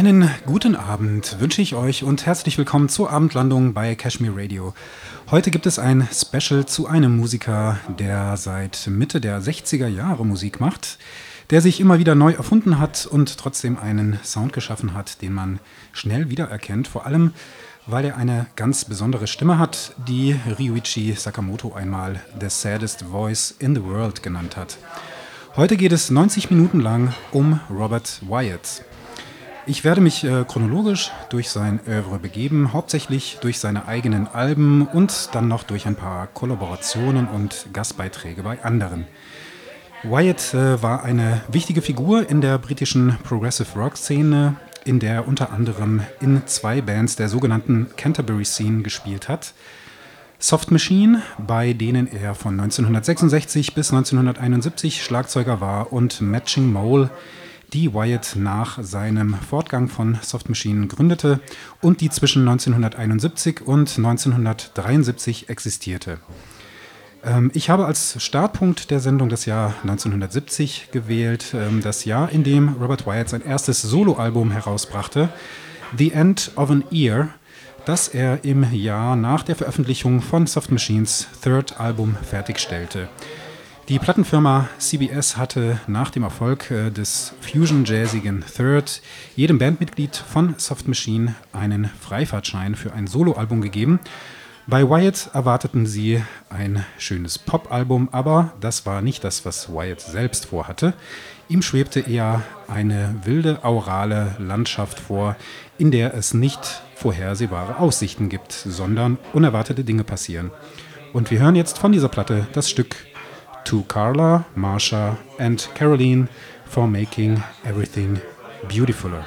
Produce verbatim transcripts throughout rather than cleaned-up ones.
Einen guten Abend wünsche ich euch und herzlich willkommen zur Abendlandung bei Kashmir Radio. Heute gibt es ein Special zu einem Musiker, der seit Mitte der sechziger Jahre Musik macht, der sich immer wieder neu erfunden hat und trotzdem einen Sound geschaffen hat, den man schnell wiedererkennt, vor allem weil er eine ganz besondere Stimme hat, die Ryuichi Sakamoto einmal The Saddest Voice in the World genannt hat. Heute geht es neunzig Minuten lang um Robert Wyatt. Ich werde mich äh, chronologisch durch sein Oeuvre begeben, hauptsächlich durch seine eigenen Alben und dann noch durch ein paar Kollaborationen und Gastbeiträge bei anderen. Wyatt äh, war eine wichtige Figur in der britischen Progressive Rock Szene, in der er unter anderem in zwei Bands der sogenannten Canterbury Scene gespielt hat. Soft Machine, bei denen er von neunzehnhundertsechsundsechzig bis neunzehnhunderteinundsiebzig Schlagzeuger war, und Matching Mole, die Wyatt nach seinem Fortgang von Soft Machine gründete und die zwischen neunzehnhunderteinundsiebzig und neunzehnhundertdreiundsiebzig existierte. Ähm, ich habe als Startpunkt der Sendung das Jahr neunzehnhundertsiebzig gewählt, ähm, das Jahr, in dem Robert Wyatt sein erstes Soloalbum herausbrachte, The End of an Ear, das er im Jahr nach der Veröffentlichung von Soft Machines Third Album fertigstellte. Die Plattenfirma C B S hatte nach dem Erfolg äh, des Fusion-jazzigen Third jedem Bandmitglied von Soft Machine einen Freifahrtschein für ein Soloalbum gegeben. Bei Wyatt erwarteten sie ein schönes Popalbum, aber das war nicht das, was Wyatt selbst vorhatte. Ihm schwebte eher eine wilde, aurale Landschaft vor, in der es nicht vorhersehbare Aussichten gibt, sondern unerwartete Dinge passieren. Und wir hören jetzt von dieser Platte das Stück To Carla, Marsha and Caroline for Making Everything Beautifuler.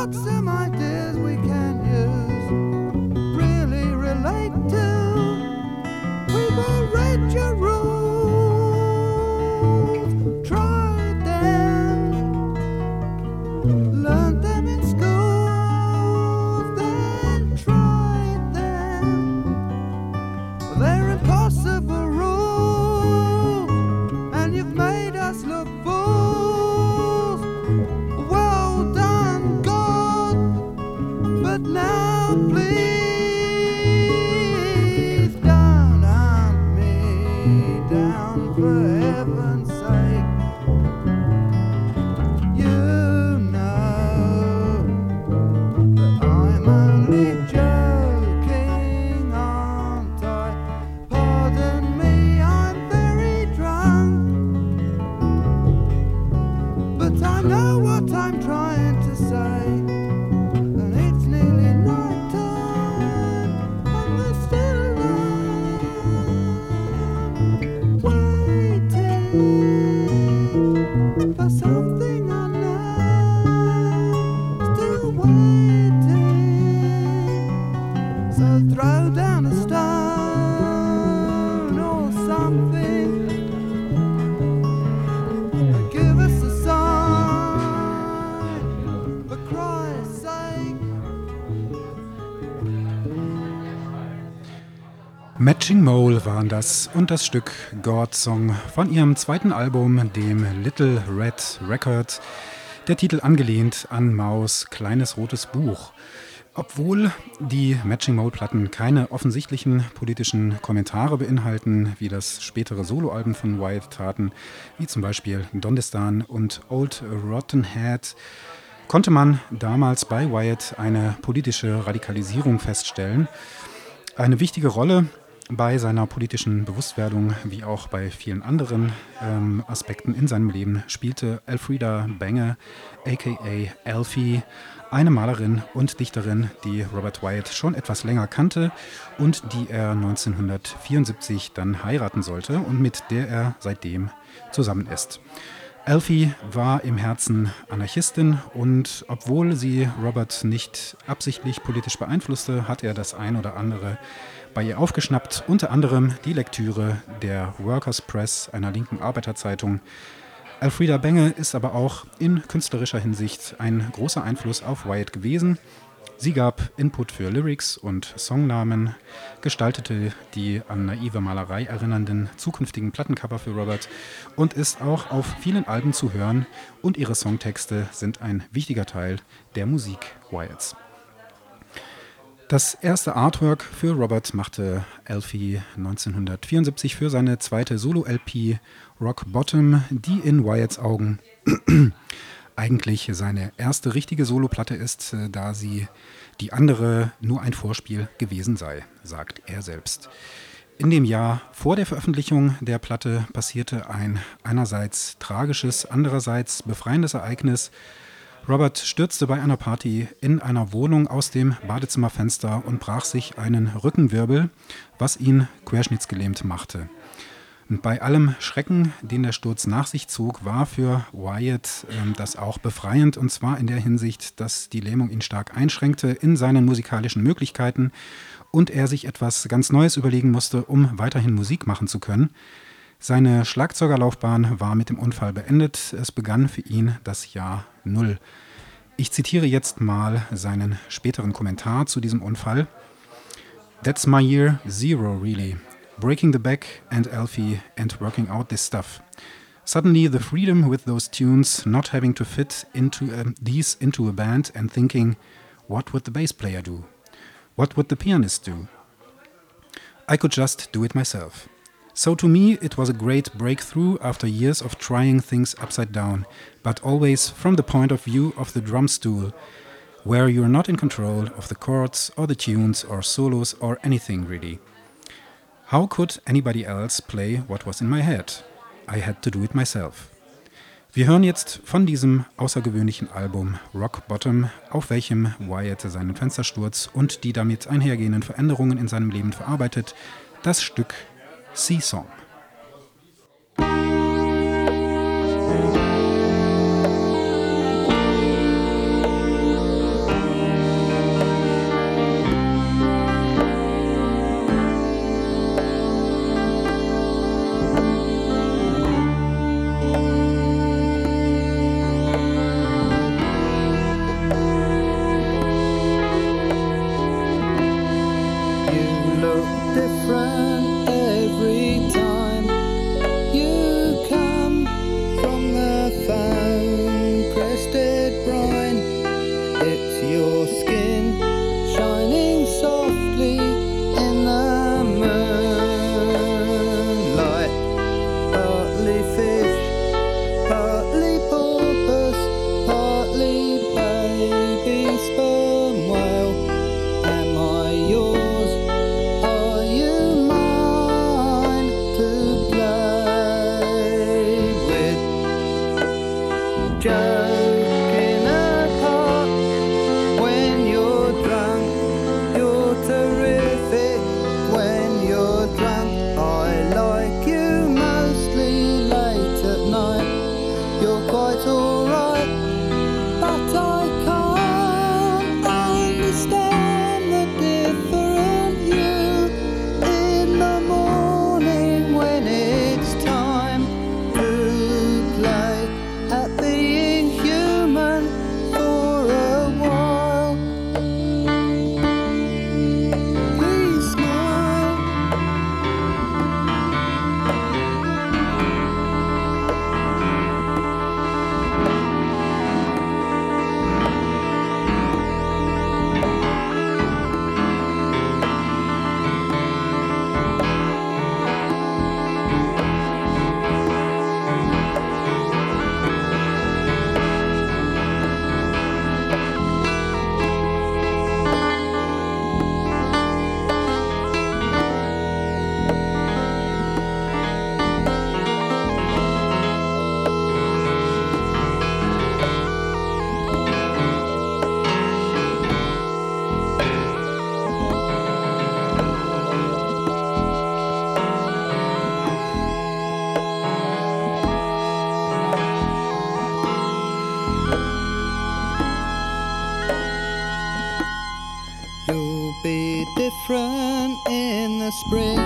got some ideas we can use, really relate to. We've all read your rules, tried them, learned them in schools, then tried them. They're impossible rules, and you've made us look fools. Well done, God, but now please don't hunt me down for heaven's sake. You know that I'm only joking, aren't I? Pardon me, I'm very drunk, but I know what I'm trying to say, and it's nearly night time, and we're still alive, waiting for something unknown, still waiting. So throw down a stone or something, and give us a sign, for Christ's sake. Matching Mole waren das und das Stück God Song von ihrem zweiten Album, dem Little Red Record, der Titel angelehnt an Maus' kleines rotes Buch. Obwohl die Matching Mole-Platten keine offensichtlichen politischen Kommentare beinhalten, wie das spätere Soloalben von Wyatt taten, wie zum Beispiel Dondestan und Old Rotten Head, konnte man damals bei Wyatt eine politische Radikalisierung feststellen. Eine wichtige Rolle bei seiner politischen Bewusstwerdung, wie auch bei vielen anderen ähm, Aspekten in seinem Leben, spielte Elfrida Bange, aka Alfie, eine Malerin und Dichterin, die Robert Wyatt schon etwas länger kannte und die er neunzehnhundertvierundsiebzig dann heiraten sollte und mit der er seitdem zusammen ist. Alfie war im Herzen Anarchistin und obwohl sie Robert nicht absichtlich politisch beeinflusste, hat er das ein oder andere bei ihr aufgeschnappt, unter anderem die Lektüre der Workers' Press, einer linken Arbeiterzeitung. Elfrida Bange ist aber auch in künstlerischer Hinsicht ein großer Einfluss auf Wyatt gewesen. Sie gab Input für Lyrics und Songnamen, gestaltete die an naive Malerei erinnernden zukünftigen Plattencover für Robert und ist auch auf vielen Alben zu hören, und ihre Songtexte sind ein wichtiger Teil der Musik Wyatts. Das erste Artwork für Robert machte Alfie neunzehnhundertvierundsiebzig für seine zweite Solo-L P Rock Bottom, die in Wyatts Augen eigentlich seine erste richtige Soloplatte ist, da sie die andere nur ein Vorspiel gewesen sei, sagt er selbst. In dem Jahr vor der Veröffentlichung der Platte passierte ein einerseits tragisches, andererseits befreiendes Ereignis. Robert stürzte bei einer Party in einer Wohnung aus dem Badezimmerfenster und brach sich einen Rückenwirbel, was ihn querschnittsgelähmt machte. Und bei allem Schrecken, den der Sturz nach sich zog, war für Wyatt äh, das auch befreiend, und zwar in der Hinsicht, dass die Lähmung ihn stark einschränkte in seinen musikalischen Möglichkeiten und er sich etwas ganz Neues überlegen musste, um weiterhin Musik machen zu können. Seine Schlagzeugerlaufbahn war mit dem Unfall beendet. Es begann für ihn das Jahr Null. Ich zitiere jetzt mal seinen späteren Kommentar zu diesem Unfall. That's my year zero, really. Breaking the back and Alfie and working out this stuff. Suddenly the freedom with those tunes, not having to fit into a, these into a band and thinking, what would the bass player do? What would the pianist do? I could just do it myself. So to me it was a great breakthrough after years of trying things upside down, but always from the point of view of the drum stool, where you're not in control of the chords or the tunes or solos or anything really. How could anybody else play what was in my head? I had to do it myself. Wir hören jetzt von diesem außergewöhnlichen Album Rock Bottom, auf welchem Wyatt seinen Fenstersturz und die damit einhergehenden Veränderungen in seinem Leben verarbeitet, das Stück Sea Song. in the spring.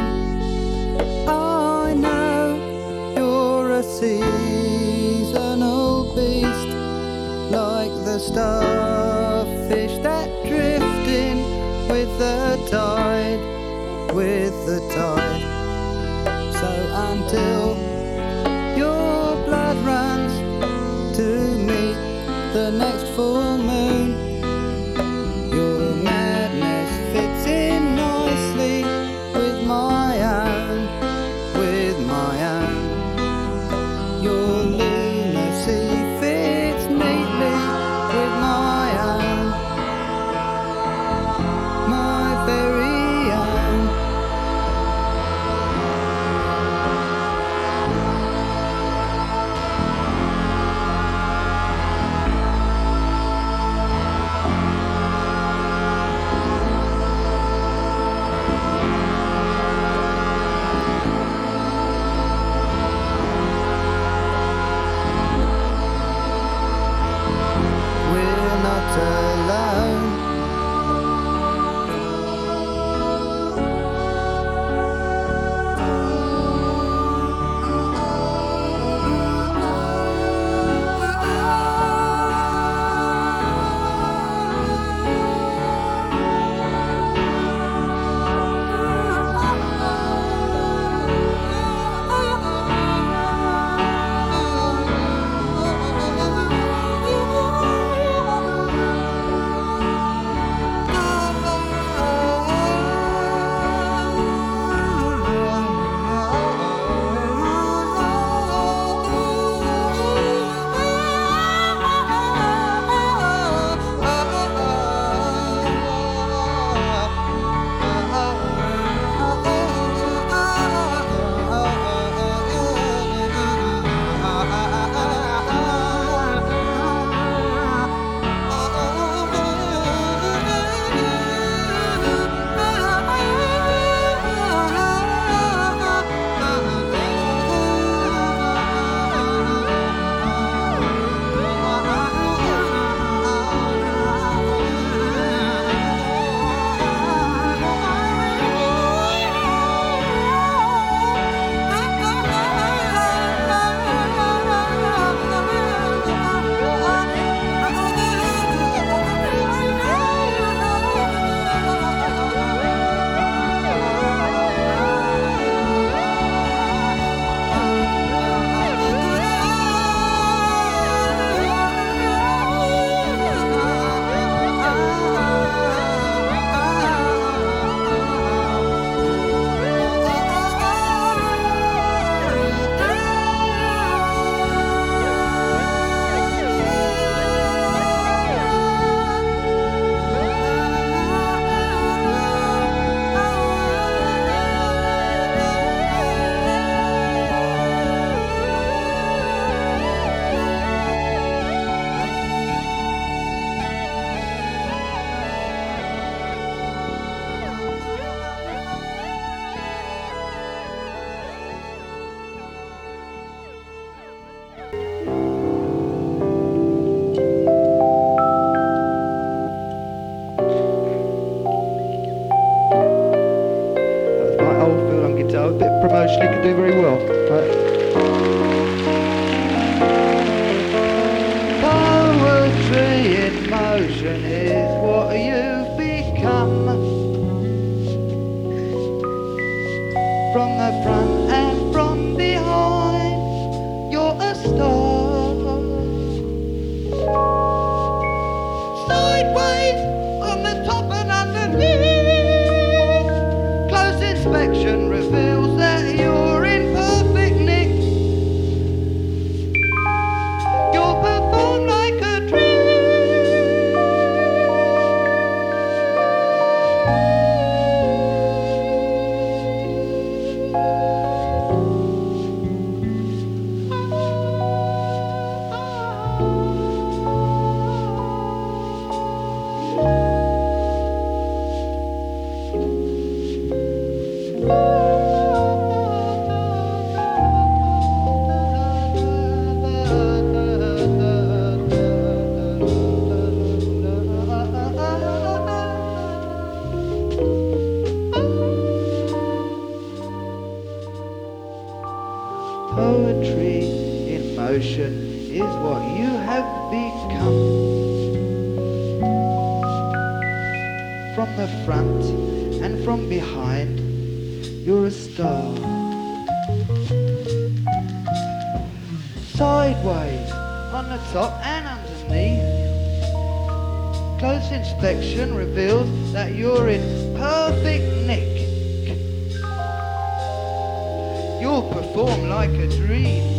I know you're a seasonal beast, like the starfish that drift in with the tide, with the tide. So until your blood runs to meet the next full moon, your madness fits in nicely with my own, with my own. Your lunacy fits neatly with my own, my very own. the front and from behind, you're a star. Sideways, on the top and underneath. Close inspection reveals that you're in perfect nick. You'll perform like a dream.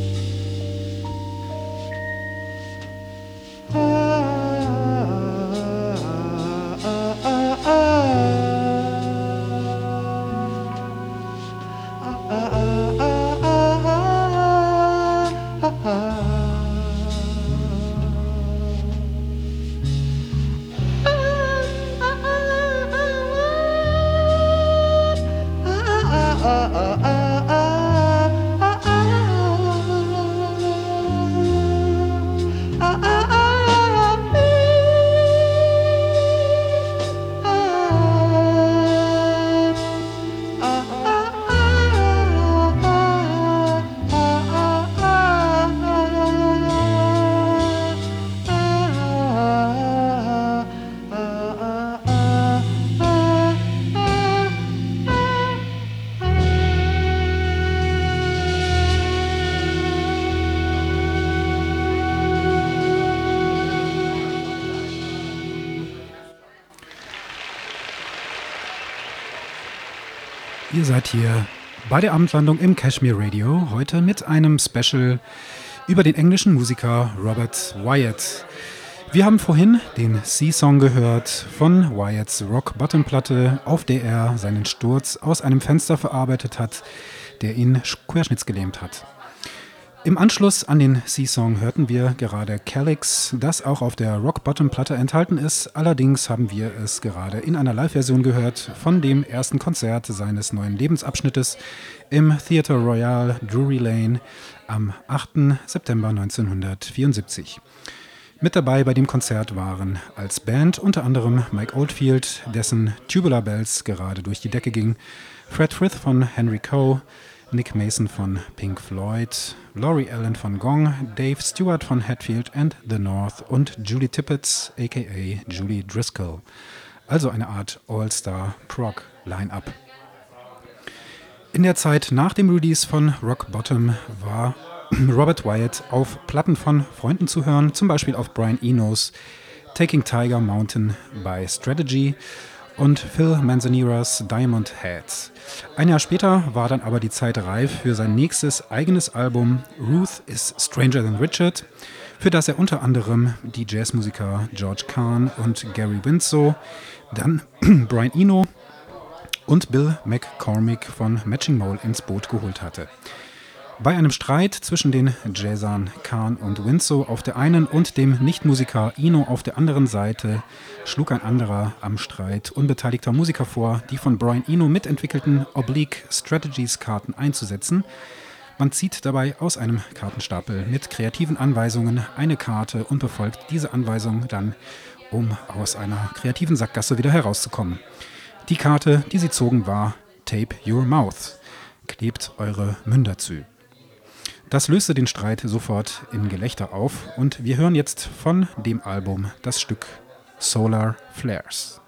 Ihr seid hier bei der Abendlandung im Kashmir Radio, heute mit einem Special über den englischen Musiker Robert Wyatt. Wir haben vorhin den Sea-Song gehört von Wyatts Rock-Bottom-Platte, auf der er seinen Sturz aus einem Fenster verarbeitet hat, der ihn querschnittsgelähmt hat. Im Anschluss an den Sea-Song hörten wir gerade Calyx, das auch auf der Rock-Bottom-Platte enthalten ist. Allerdings haben wir es gerade in einer Live-Version gehört von dem ersten Konzert seines neuen Lebensabschnittes im Theatre Royal Drury Lane am achten September neunzehnhundertvierundsiebzig. Mit dabei bei dem Konzert waren als Band unter anderem Mike Oldfield, dessen Tubular Bells gerade durch die Decke ging, Fred Frith von Henry Coe, Nick Mason von Pink Floyd, Laurie Allen von Gong, Dave Stewart von Hatfield and the North und Julie Tippett, aka Julie Driscoll. Also eine Art All-Star-Prog-Line-Up. In der Zeit nach dem Release von Rock Bottom war Robert Wyatt auf Platten von Freunden zu hören, zum Beispiel auf Brian Eno's Taking Tiger Mountain by Strategy und Phil Manzaneras Diamond Head. Ein Jahr später war dann aber die Zeit reif für sein nächstes eigenes Album Ruth is Stranger Than Richard, für das er unter anderem die Jazzmusiker George Kahn und Gary Winslow, dann Brian Eno und Bill McCormick von Matching Mole ins Boot geholt hatte. Bei einem Streit zwischen den Jazzern Kahn und Winslow auf der einen und dem Nichtmusiker Eno auf der anderen Seite schlug ein anderer am Streit unbeteiligter Musiker vor, die von Brian Eno mitentwickelten Oblique Strategies Karten einzusetzen. Man zieht dabei aus einem Kartenstapel mit kreativen Anweisungen eine Karte und befolgt diese Anweisung dann, um aus einer kreativen Sackgasse wieder herauszukommen. Die Karte, die sie zogen, war Tape Your Mouth. Klebt eure Münder zu. Das löste den Streit sofort in Gelächter auf und wir hören jetzt von dem Album das Stück Solar Flares.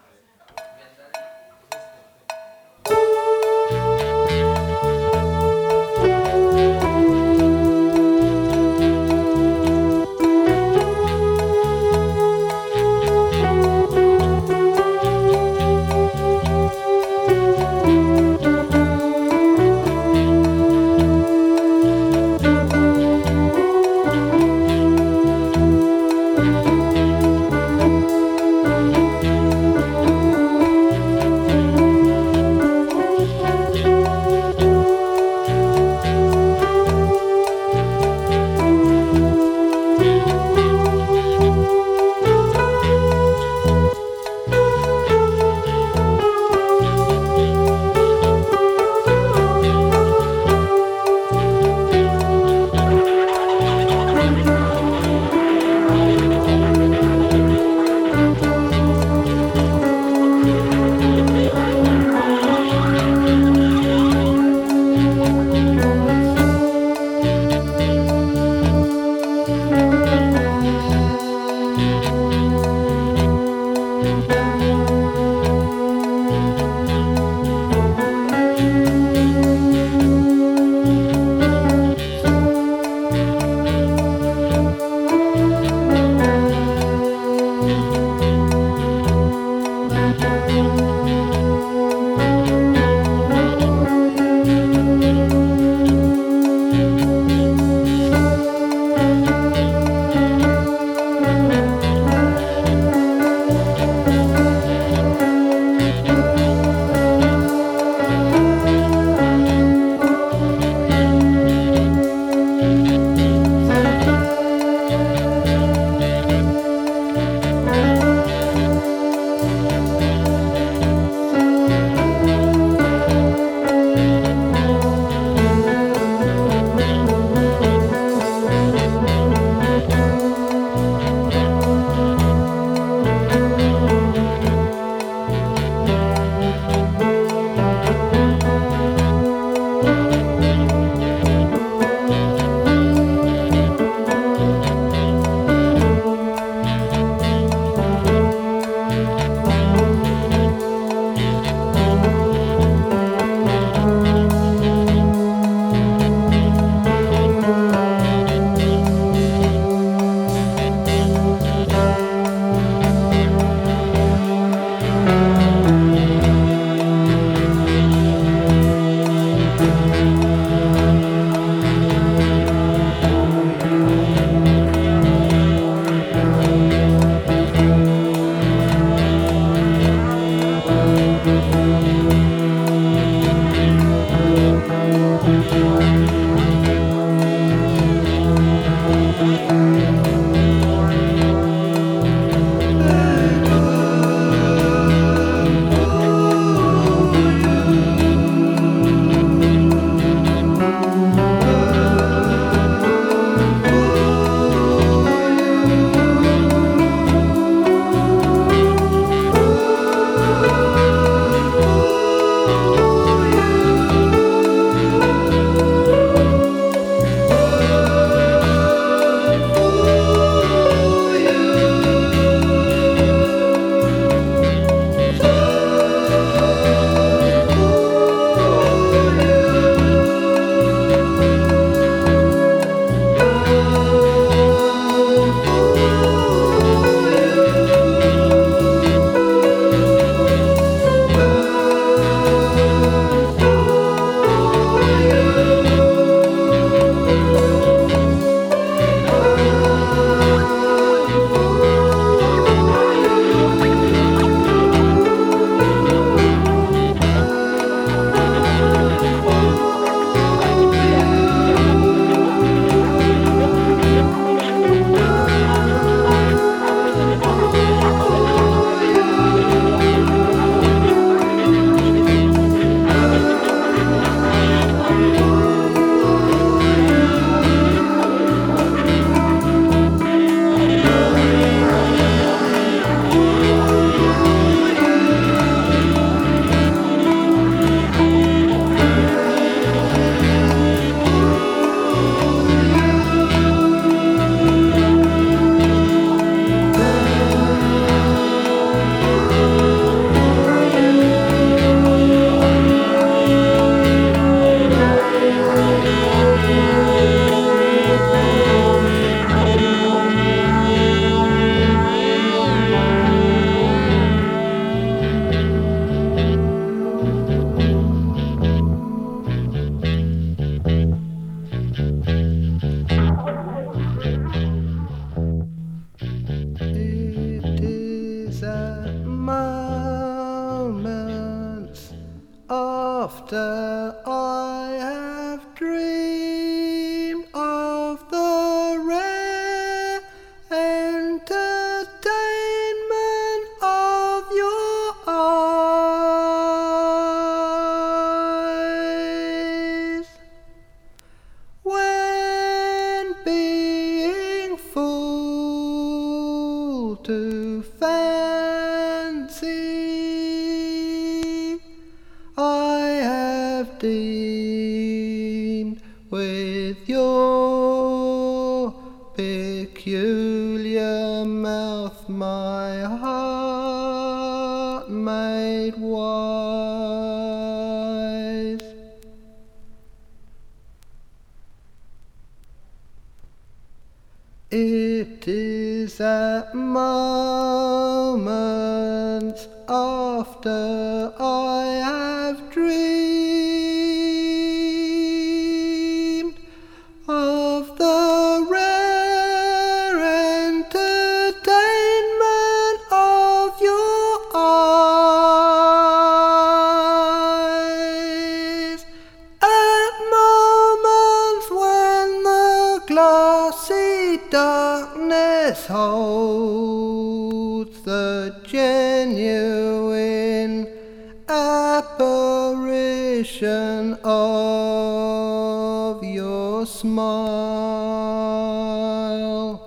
after I have dreamed of the rare entertainment of your eyes, when being full to fancy, I have deemed with your peculiar mouth my heart made wise. It is at moments after I have dreamed of the rare entertainment of your eyes, at moments when the glassy darkness holds the genuine apparition of your smile.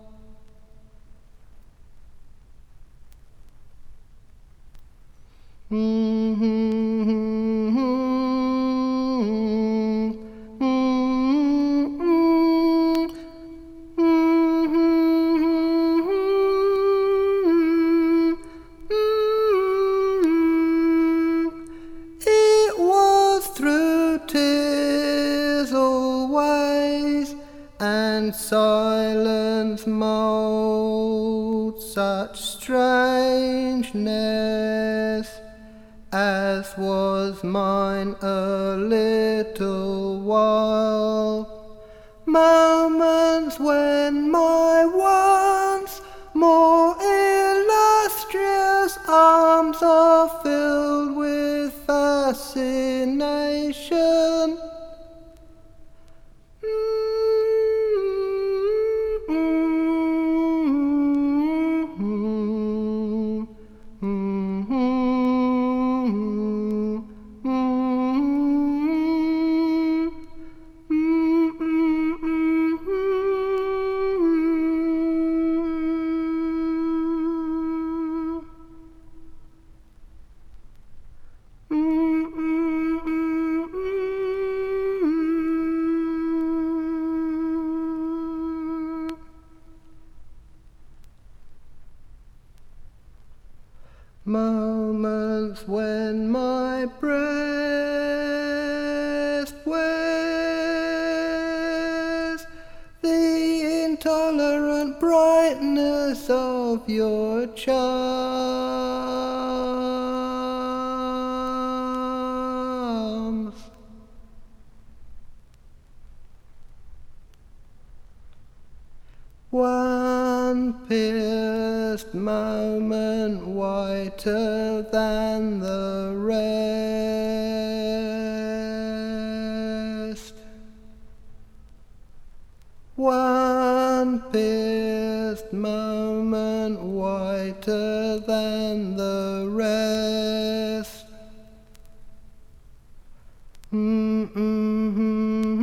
It was through tears always, and silence molds such strangeness as was mine a little while. Moments when my once more illustrious arms are filled with fascination. Moments when my breast wears the intolerant brightness of your charms. One pierced moment whiter than the rest. One pierced moment whiter than the rest. Mm-mm-hmm.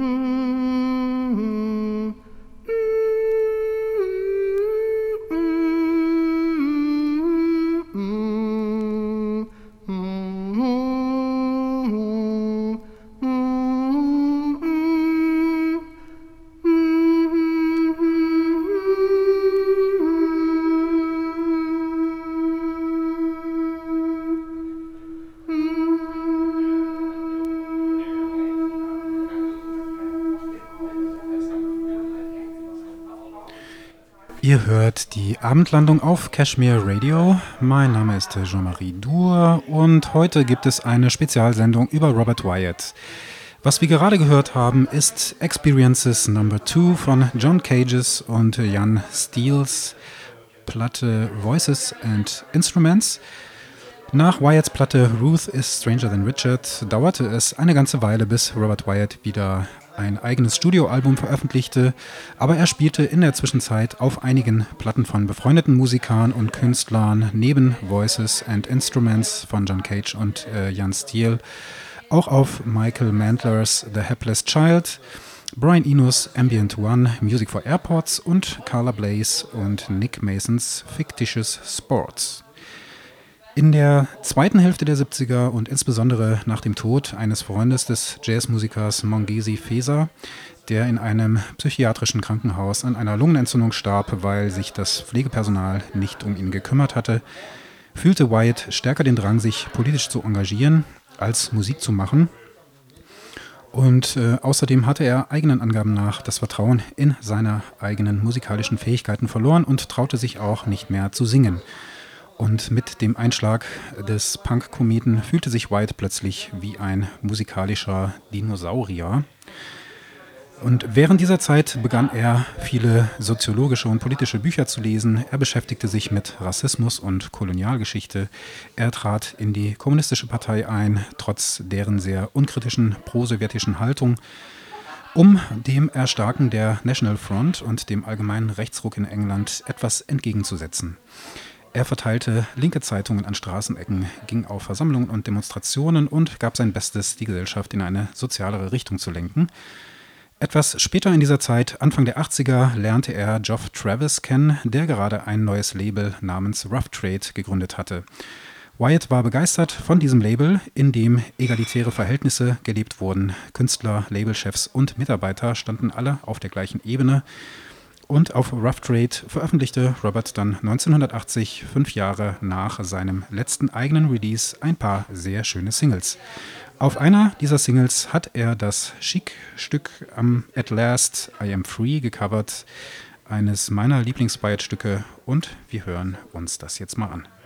Ihr hört die Abendlandung auf Cashmere Radio. Mein Name ist Jean-Marie Dur und heute gibt es eine Spezialsendung über Robert Wyatt. Was wir gerade gehört haben, ist Experiences Number Two von John Cages und Jan Steels Platte Voices and Instruments. Nach Wyatts Platte Ruth is Stranger Than Richard dauerte es eine ganze Weile, bis Robert Wyatt wieder ein eigenes Studioalbum veröffentlichte, aber er spielte in der Zwischenzeit auf einigen Platten von befreundeten Musikern und Künstlern neben Voices and Instruments von John Cage und äh, Jan Steele, auch auf Michael Mandlers The Hapless Child, Brian Eno's Ambient One, Music for Airports und Carla Blaze und Nick Masons Fictitious Sports. In der zweiten Hälfte der siebziger und insbesondere nach dem Tod eines Freundes des Jazzmusikers Mongezi Feza, der in einem psychiatrischen Krankenhaus an einer Lungenentzündung starb, weil sich das Pflegepersonal nicht um ihn gekümmert hatte, fühlte Wyatt stärker den Drang, sich politisch zu engagieren, als Musik zu machen. Und äh, außerdem hatte er eigenen Angaben nach das Vertrauen in seine eigenen musikalischen Fähigkeiten verloren und traute sich auch nicht mehr zu singen. Und mit dem Einschlag des Punk-Kometen fühlte sich Wyatt plötzlich wie ein musikalischer Dinosaurier. Und während dieser Zeit begann er, viele soziologische und politische Bücher zu lesen. Er beschäftigte sich mit Rassismus und Kolonialgeschichte. Er trat in die Kommunistische Partei ein, trotz deren sehr unkritischen pro-sowjetischen Haltung, um dem Erstarken der National Front und dem allgemeinen Rechtsruck in England etwas entgegenzusetzen. Er verteilte linke Zeitungen an Straßenecken, ging auf Versammlungen und Demonstrationen und gab sein Bestes, die Gesellschaft in eine sozialere Richtung zu lenken. Etwas später in dieser Zeit, Anfang der achtziger, lernte er Geoff Travis kennen, der gerade ein neues Label namens Rough Trade gegründet hatte. Wyatt war begeistert von diesem Label, in dem egalitäre Verhältnisse gelebt wurden. Künstler, Labelchefs und Mitarbeiter standen alle auf der gleichen Ebene. Und auf Rough Trade veröffentlichte Robert dann neunzehnhundertachtzig, fünf Jahre nach seinem letzten eigenen Release, ein paar sehr schöne Singles. Auf einer dieser Singles hat er das Chic-Stück um, At Last I Am Free gecovert, eines meiner Lieblings-Wyatt-Stücke, und wir hören uns das jetzt mal an.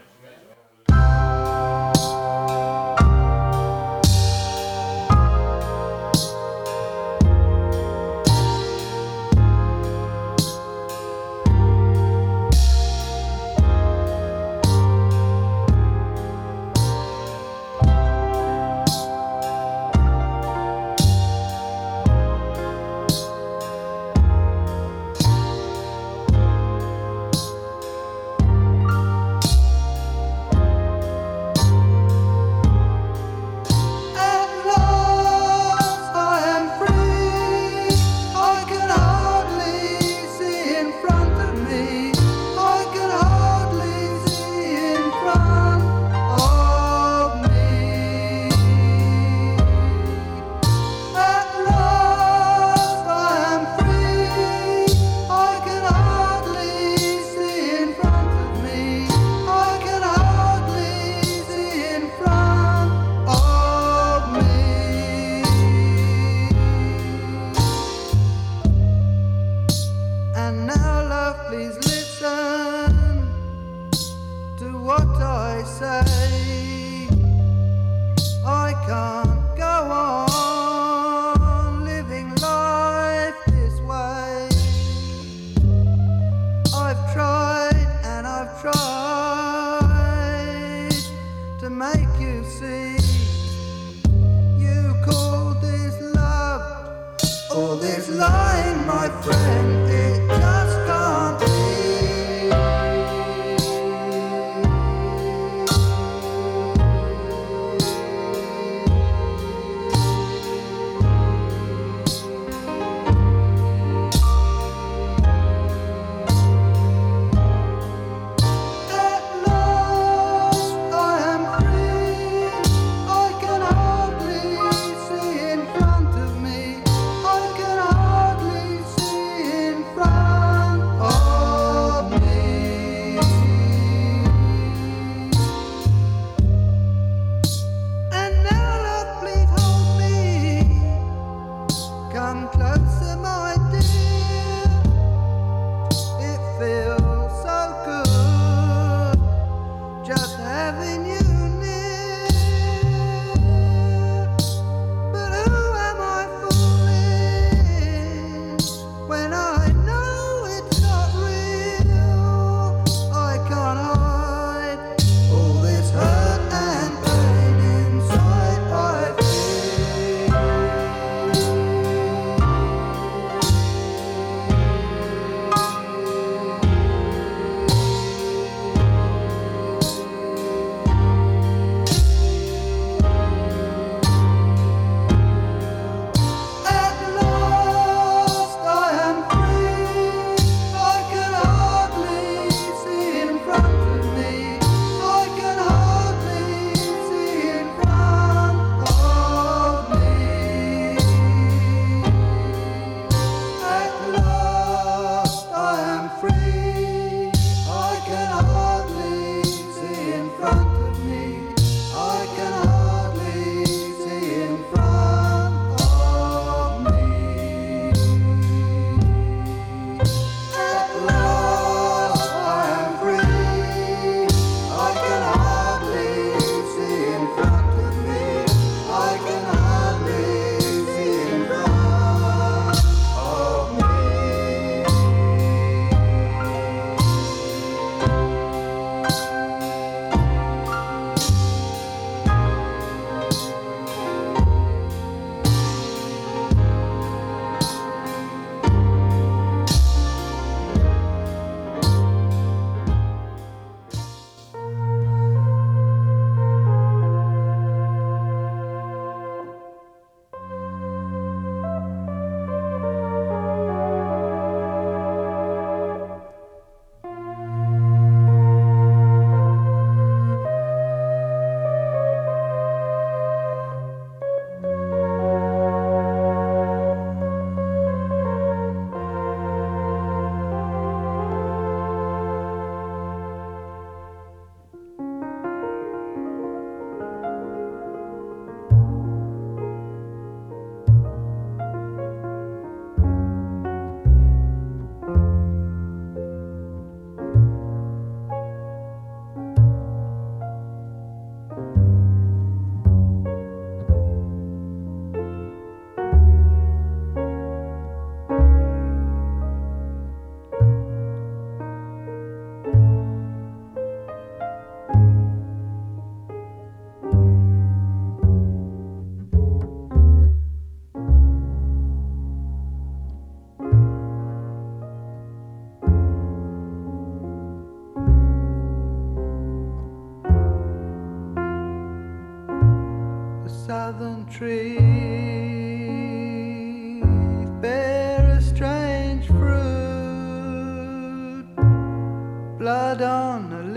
trees bear a strange fruit, blood on the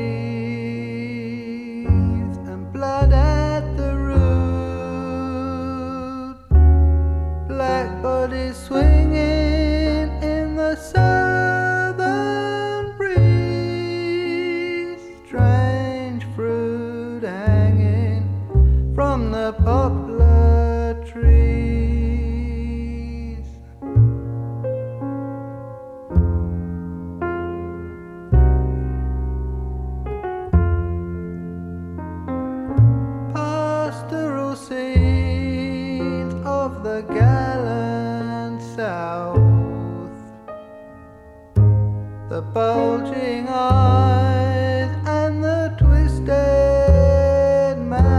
leaves and blood at the root, black bodies swinging in the southern breeze, strange fruit hanging from the poplar trees. Pastoral scenes of the gallant South, the bulging eyes and the twisted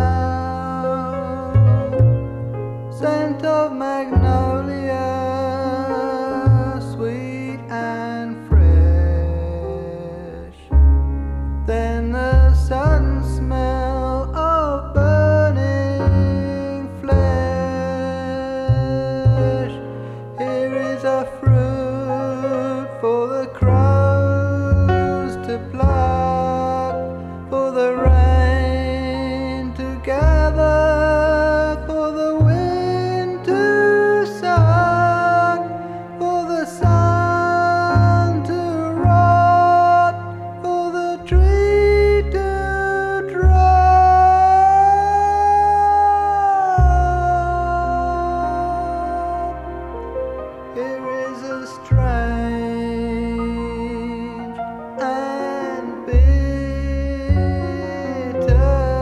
mouth, scent of magnolia, sweet and fresh, then the sudden smell of burning flesh. Here is a fruit for the crows to pluck, for the rain to gather, for the wind to suck, for the sun to rot, for the tree to drop. Here is a strange and bitter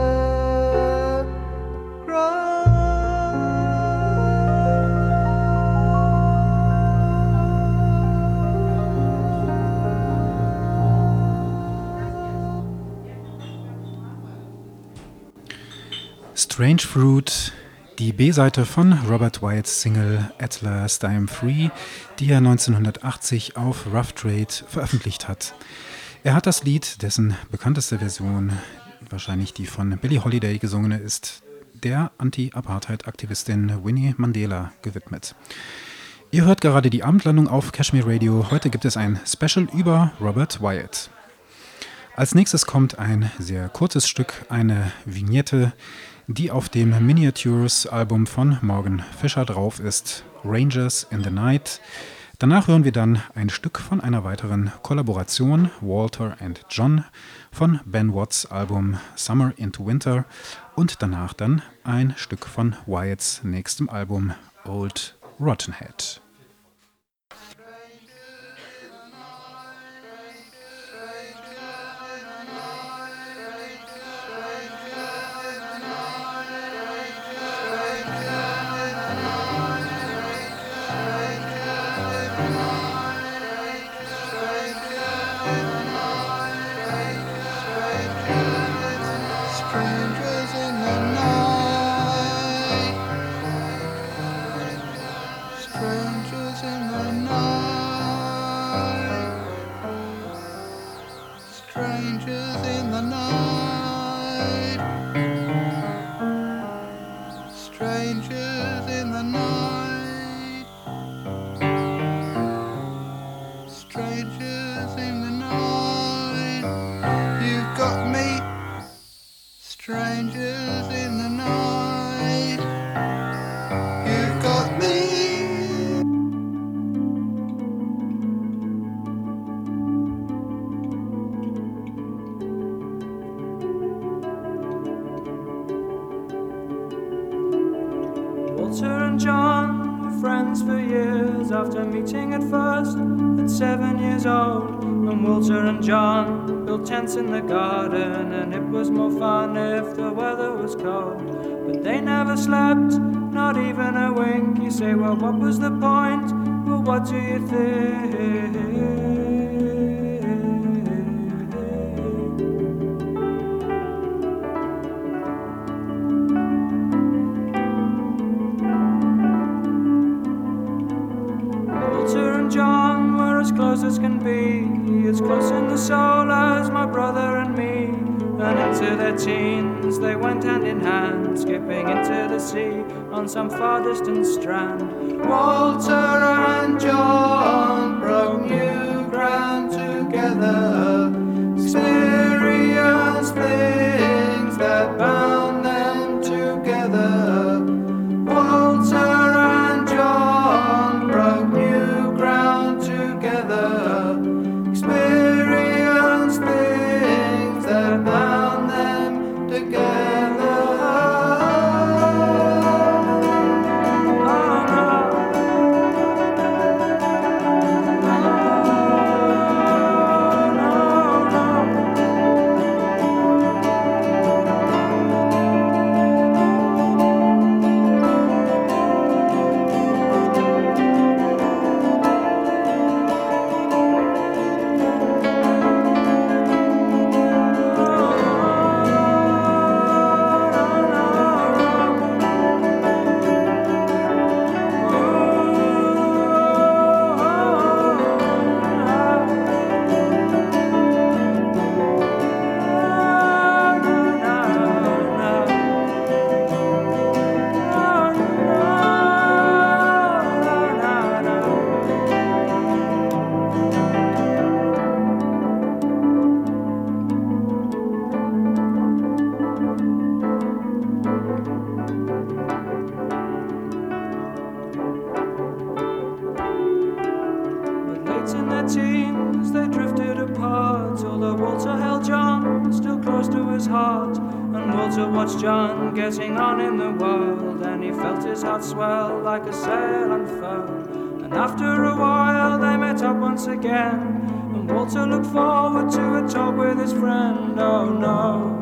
Strange Fruit, die B-Seite von Robert Wyatts Single At Last I'm Free, die er neunzehnhundertachtzig auf Rough Trade veröffentlicht hat. Er hat das Lied, dessen bekannteste Version wahrscheinlich die von Billie Holiday gesungene ist, der Anti-Apartheid-Aktivistin Winnie Mandela gewidmet. Ihr hört gerade die Abendlandung auf Kashmir Radio. Heute gibt es ein Special über Robert Wyatt. Als nächstes kommt ein sehr kurzes Stück, eine Vignette, die auf dem Miniatures-Album von Morgan Fisher drauf ist, Rangers in the Night. Danach hören wir dann ein Stück von einer weiteren Kollaboration, Walter and John, von Ben Watts' Album Summer into Winter und danach dann ein Stück von Wyatts nächstem Album Old Rotten Head. Walter and John were friends for years after meeting at first at seven years old. And Walter and John built tents in the garden, and it was more fun if the weather was cold. But they never slept, not even a wink. You say, well, what was the point? Well, what do you think? As close as can be, as close in the soul as my brother and me. And in into their teens, they went hand in hand, skipping into the sea on some far distant strand. Walter and John broke new ground together, experienced things that bound them together. Walter and John broke new ground together, experienced things that bound them together. John getting on in the world, and he felt his heart swell like a sail unfurled. And after a while they met up once again, and Walter looked forward to a talk with his friend. Oh no.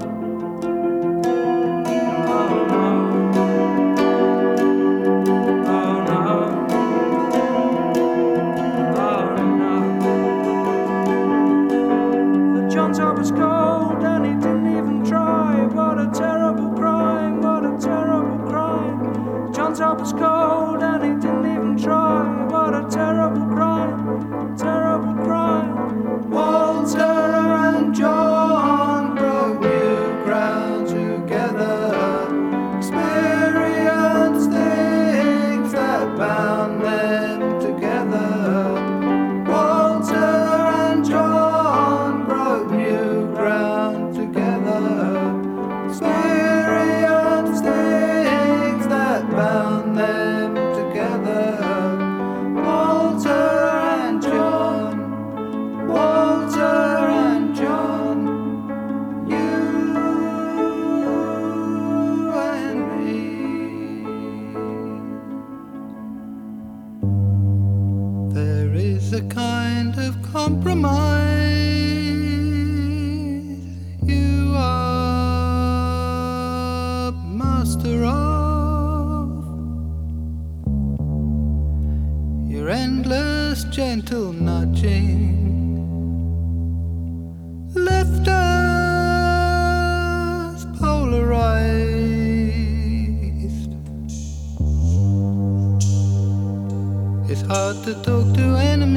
Top was cold and he didn't even try. What a terrible crime, terrible crime. Walter and John broke new ground together, experienced things that bound them together. Walter and John broke new ground together, experienced things that bound them together. Walter and John, Walter and John, you and me. There is a kind of compromise you are master of. Your endless gentle nudging left us polarized. It's hard to talk to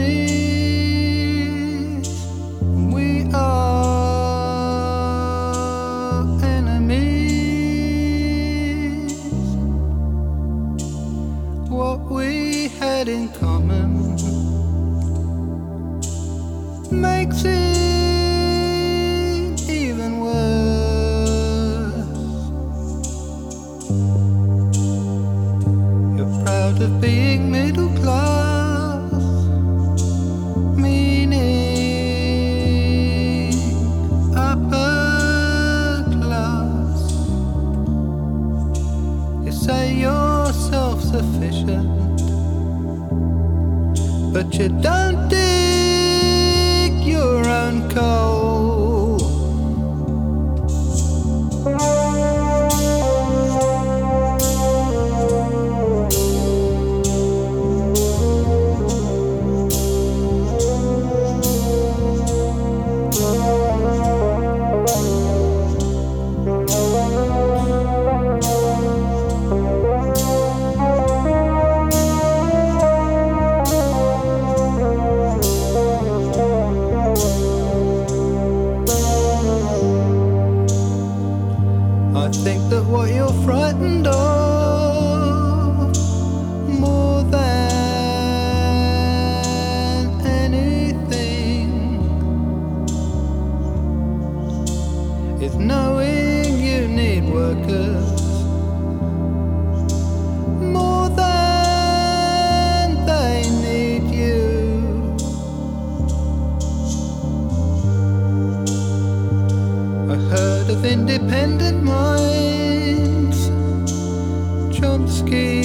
enemies. We are enemies. What we had in common makes it even worse. You're proud of being middle class, meaning upper class. You say you're self-sufficient, but you don't dig your own coal. think that what you're frightened of more than anything is knowing you need workers more than they need you. A herd of independent minds, Chomsky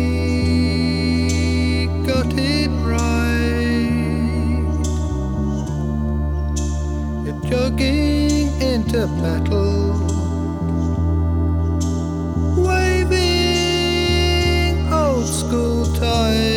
got it right. You're jogging into battle, waving old school ties.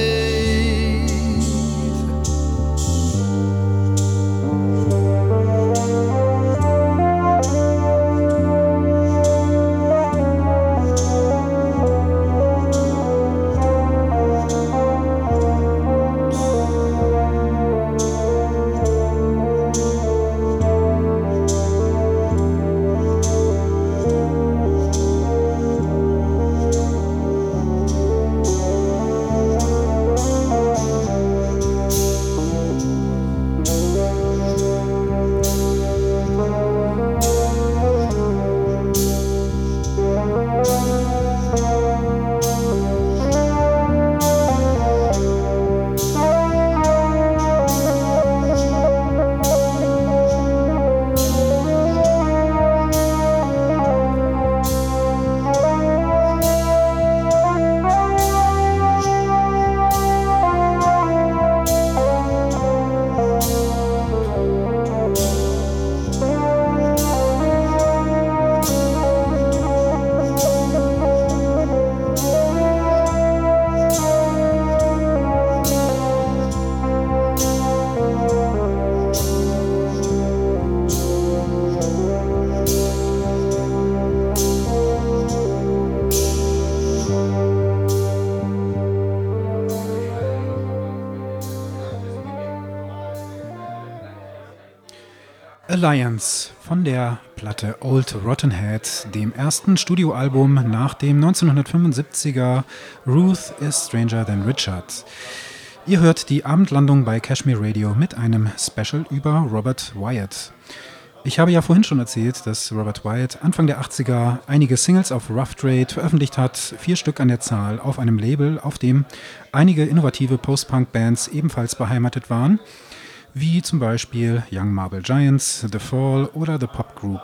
Alliance von der Platte Old Rotten Head, dem ersten Studioalbum nach dem neunzehnhundertfünfundsiebziger Ruth is Stranger Than Richard. Ihr hört die Abendlandung bei Kashmir Radio mit einem Special über Robert Wyatt. Ich habe ja vorhin schon erzählt, dass Robert Wyatt Anfang der achtziger einige Singles auf Rough Trade veröffentlicht hat, vier Stück an der Zahl, auf einem Label, auf dem einige innovative Post-Punk-Bands ebenfalls beheimatet waren, wie zum Beispiel Young Marble Giants, The Fall oder The Pop Group.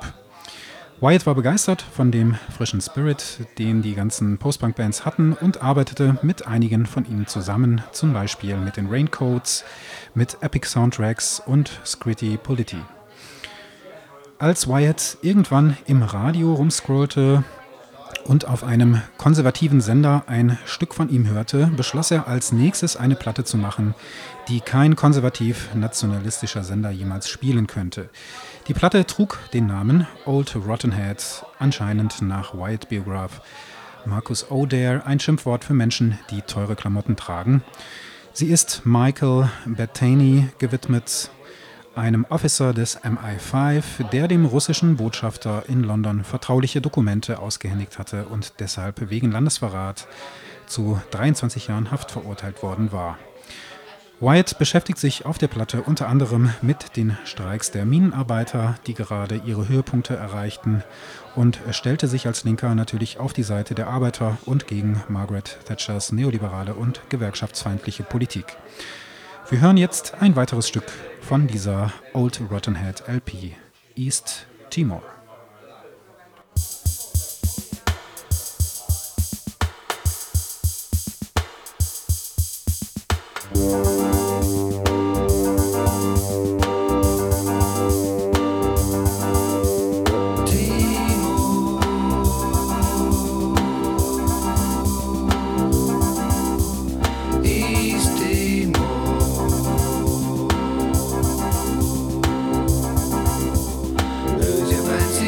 Wyatt war begeistert von dem frischen Spirit, den die ganzen Post-Punk-Bands hatten, und arbeitete mit einigen von ihnen zusammen, zum Beispiel mit den Raincoats, mit Epic Soundtracks und Scritti Politti. Als Wyatt irgendwann im Radio rumscrollte und auf einem konservativen Sender ein Stück von ihm hörte, beschloss er als nächstes eine Platte zu machen, die kein konservativ-nationalistischer Sender jemals spielen könnte. Die Platte trug den Namen Old Rotten Head, anscheinend nach Wyatt-Biograf Marcus O'Dare, ein Schimpfwort für Menschen, die teure Klamotten tragen. Sie ist Michael Bettany gewidmet, einem Officer des M I fünf, der dem russischen Botschafter in London vertrauliche Dokumente ausgehändigt hatte und deshalb wegen Landesverrat zu dreiundzwanzig Jahren Haft verurteilt worden war. Wyatt beschäftigt sich auf der Platte unter anderem mit den Streiks der Minenarbeiter, die gerade ihre Höhepunkte erreichten, und stellte sich als Linker natürlich auf die Seite der Arbeiter und gegen Margaret Thatchers neoliberale und gewerkschaftsfeindliche Politik. Wir hören jetzt ein weiteres Stück von dieser Old Rotten Head L P, East Timor. Lose your fancy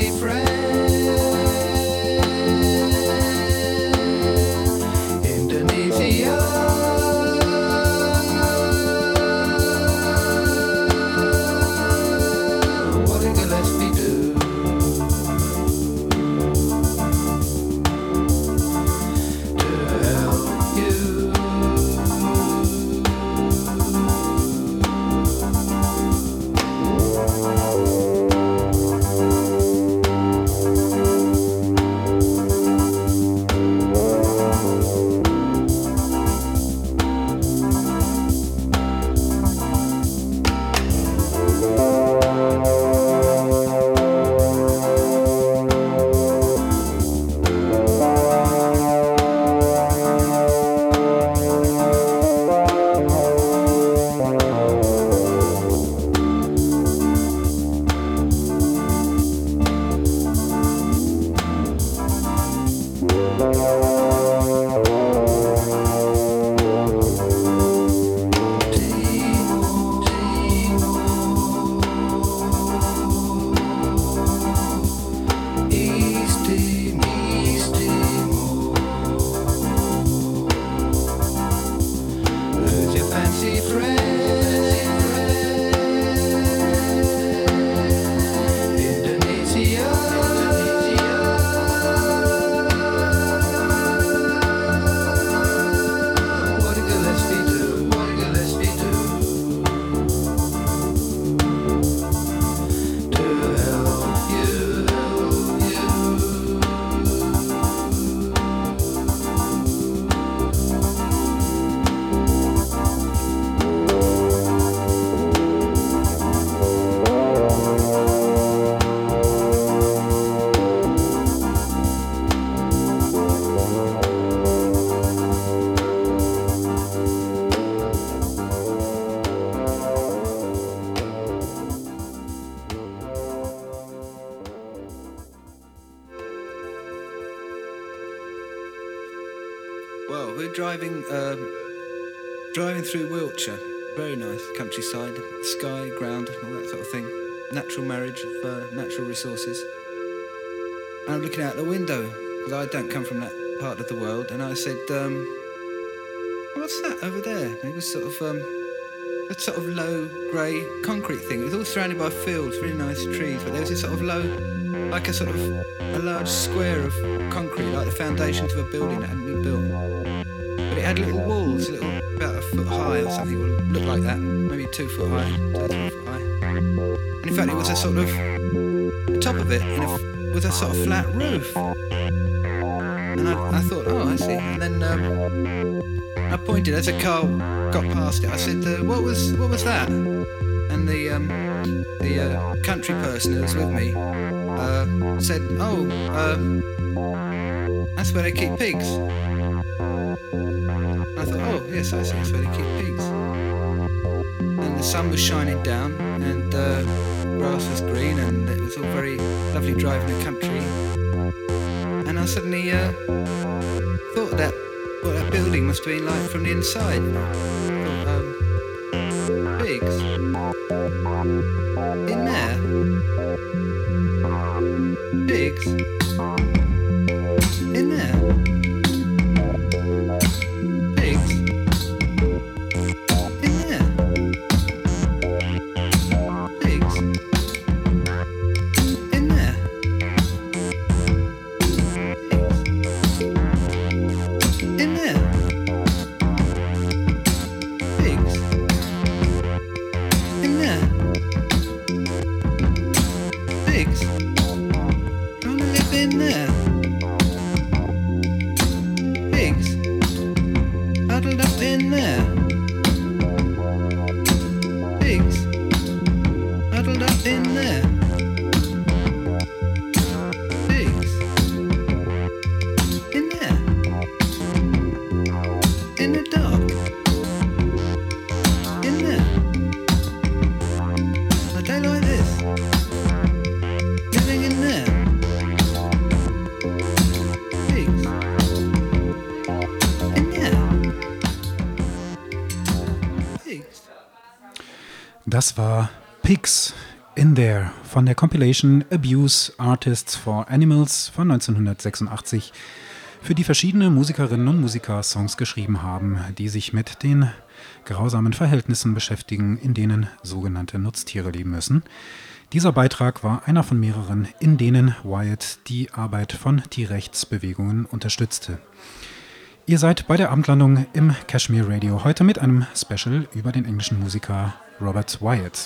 Well, we're driving, um, driving through Wiltshire. Very nice countryside, sky, ground, all that sort of thing. Natural marriage of uh, natural resources. And I'm looking out the window because I don't come from that part of the world. And I said, um, "What's that over there?" And it was sort of um, a sort of low grey concrete thing. It was all surrounded by fields, really nice trees, but there was this sort of low, like a sort of a large square of concrete, like the foundations of a building that hadn't been built. But it had little walls, little about a foot high or something, or looked like that, maybe two foot high, two three foot high. And in fact, it was a sort of the top of it in a, with a sort of flat roof. And I, I thought, oh, I see. And then um, I pointed as a car got past it. I said, uh, "What was what was that?" And the um, the uh, country person who was with me uh, said, "Oh, uh, that's where they keep pigs." I thought, "Oh, yes, I see. That's where they keep pigs." And the sun was shining down, and uh, grass was green, and it was all very lovely driving the country. And I suddenly uh, thought that what that building must have been like from the inside. You know? Thought, um, pigs in there. Pigs in there. Pigs in there. Pigs in there. In there. Pigs. In there. Pigs. Trying to live in there. Pigs. Huddled up in there. Pigs. Huddled up in there. Pigs. In there. In the dark. In there. A day like this. Living in there. Pigs. In there. Pigs. Das war Pigs in There von der Compilation Abuse Artists for Animals von neunzehnhundertsechsundachtzig, für die verschiedene Musikerinnen und Musiker Songs geschrieben haben, die sich mit den grausamen Verhältnissen beschäftigen, in denen sogenannte Nutztiere leben müssen. Dieser Beitrag war einer von mehreren, in denen Wyatt die Arbeit von Tierrechtsbewegungen unterstützte. Ihr seid bei der Abendlandung im Kashmir Radio heute mit einem Special über den englischen Musiker Robert Wyatt.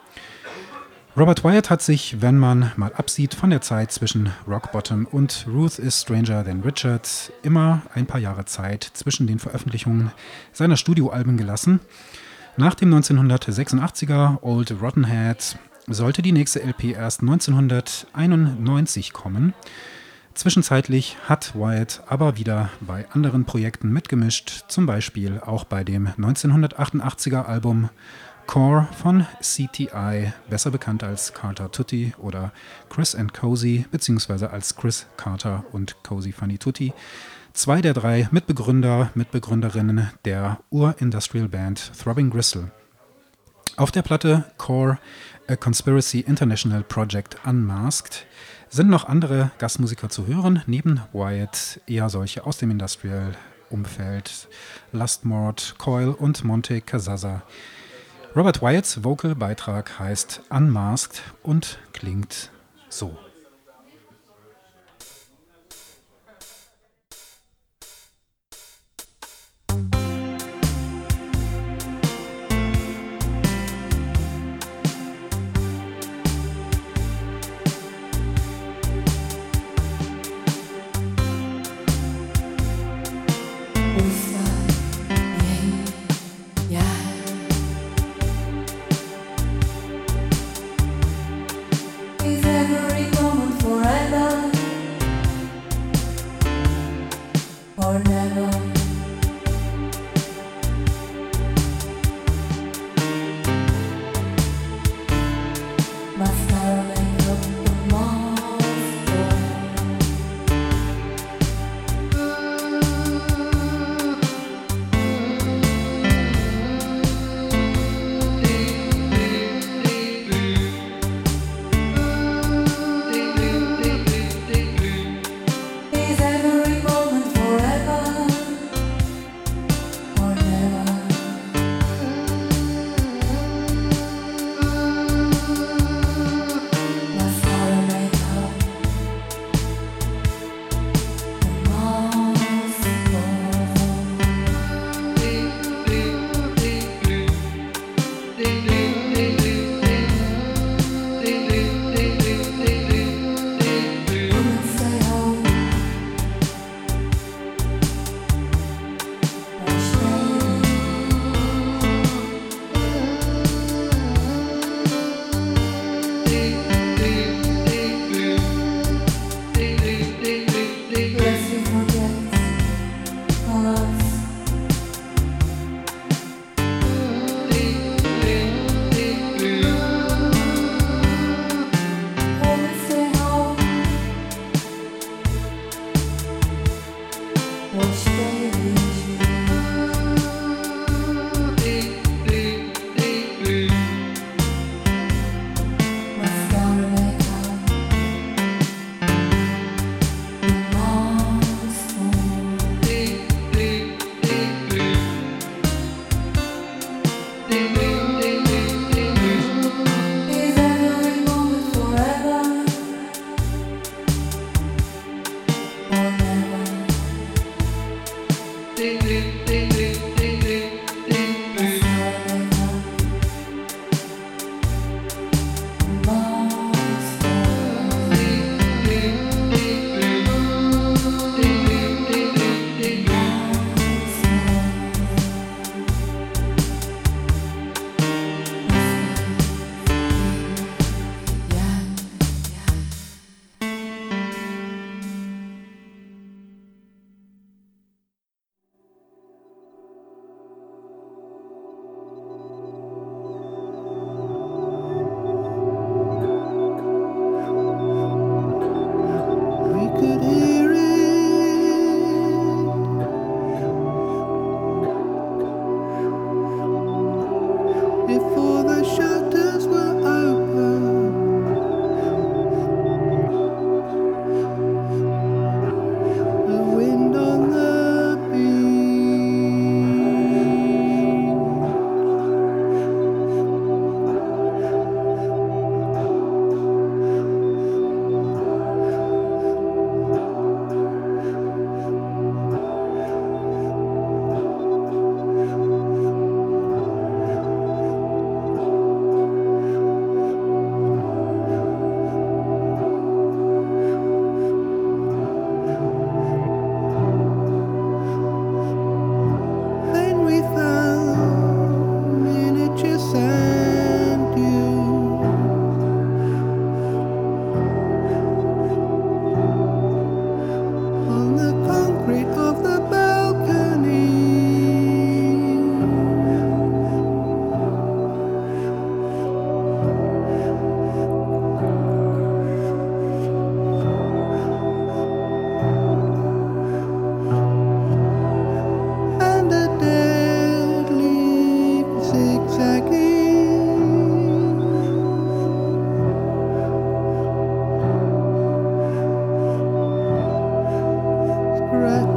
Robert Wyatt hat sich, wenn man mal absieht von der Zeit zwischen Rock Bottom und Ruth is Stranger Than Richard, immer ein paar Jahre Zeit zwischen den Veröffentlichungen seiner Studioalben gelassen. Nach dem neunzehnhundertsechsundachtziger Old Rotten Head sollte die nächste L P erst neunzehnhunderteinundneunzig kommen. Zwischenzeitlich hat Wyatt aber wieder bei anderen Projekten mitgemischt, zum Beispiel auch bei dem neunzehnhundertachtundachtziger Album Core von C T I, besser bekannt als Carter Tutti oder Chris and Cozy, beziehungsweise als Chris Carter und Cozy Funny Tutti, zwei der drei Mitbegründer, Mitbegründerinnen der Ur-Industrial Band Throbbing Gristle. Auf der Platte Core, A Conspiracy International Project Unmasked sind noch andere Gastmusiker zu hören, neben Wyatt eher solche aus dem Industrial-Umfeld, Lustmord, Coil und Monte Casazza. Robert Wyatts Vocal-Beitrag heißt Unmasked und klingt so. Is every